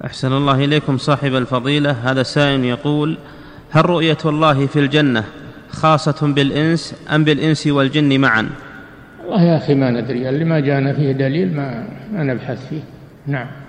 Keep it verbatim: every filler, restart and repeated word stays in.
أحسن الله إليكم صاحب الفضيلة. هذا سائل يقول: هل رؤية الله في الجنة خاصة بالإنس أم بالإنس والجن معا؟ والله يا أخي ما ندري، اللي ما جاءنا فيه دليل ما, ما نبحث فيه. نعم.